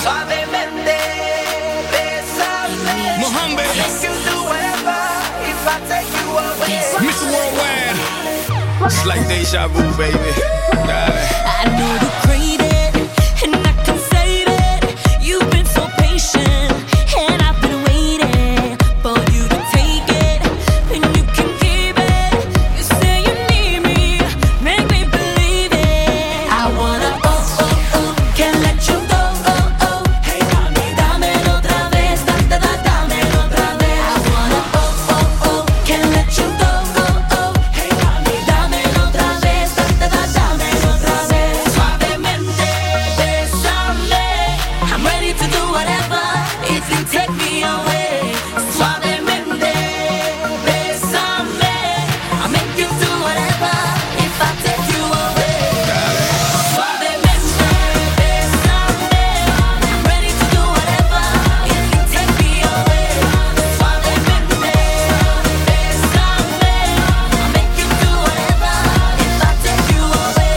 Suavemente, bésame. Mohammed. Make you do whatever if I take you away. Mr. Worldwide. It's like deja vu, baby. I know you crave it, and I can save it. You've been so patient, and I've been waiting for you to take it, and you can keep it. You say you need me, make me believe it. I wanna, can't let you go, Hey, dámelo otra vez, dámelo otra vez. I wanna, can't let you go, Hey, dámelo otra vez, dámelo otra vez. Suavemente, bésame. I'm ready to do whatever if you take me away. Suavemente, bésame. I'll make you do whatever if I take you away. Suavemente, bésame. I'm ready to do whatever if you take me away. Suavemente, bésame. I'll make you do whatever if I take you away.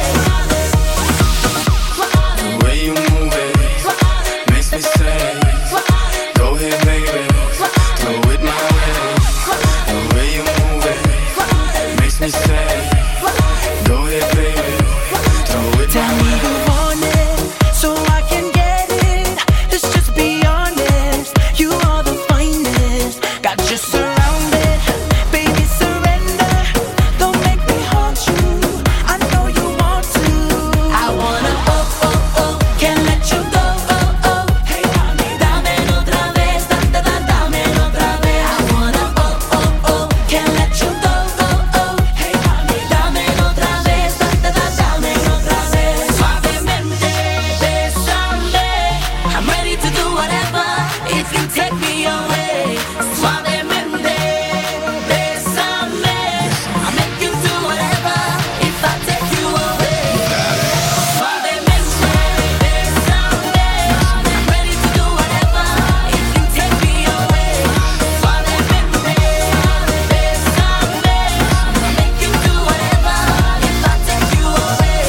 The way you move it makes me say, go ahead, baby, throw it my way. The way you move it makes me say, go ahead, baby, throw it Tell my me way. you want it, so I can get it. Let's just be honest, you are the finest. Got you surrounded, baby surrender. Don't make me haunt you, I know you want to. I wanna, can't let you go, Hey, dámelo otra vez, dámelo otra vez. I wanna, can't let you go, Hey, dámelo otra vez, dámelo otra vez. Suavemente, bésame. I'm ready to do whatever if you take me away. Suavemente, bésame. I'll make you do whatever if I take you away. Suavemente, bésame. I'm ready to do whatever if you take me away. Suavemente, bésame. I'll make you do whatever if I take you away.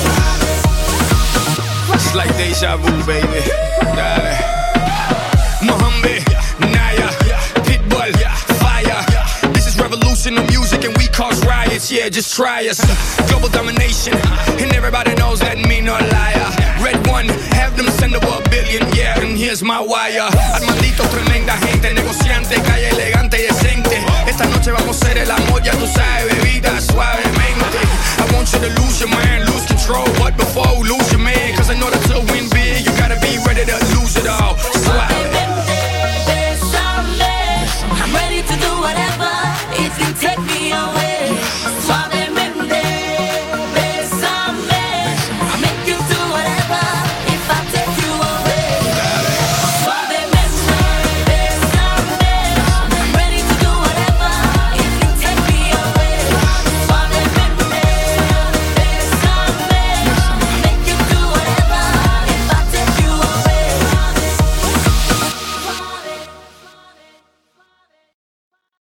It's like deja vu, baby. Dale. Mohammed, Naya, Pitbull, Fire. This is revolution of music and we cause riots. Yeah, just try us. Global domination, and everybody knows that me no liar. Red one, have them send over a billion, yeah, and here's my wire. Armandito, tremenda gente, negociante, calle elegante y decente. Esta noche vamos a hacer el amor, ya tú sabes, bebida suave.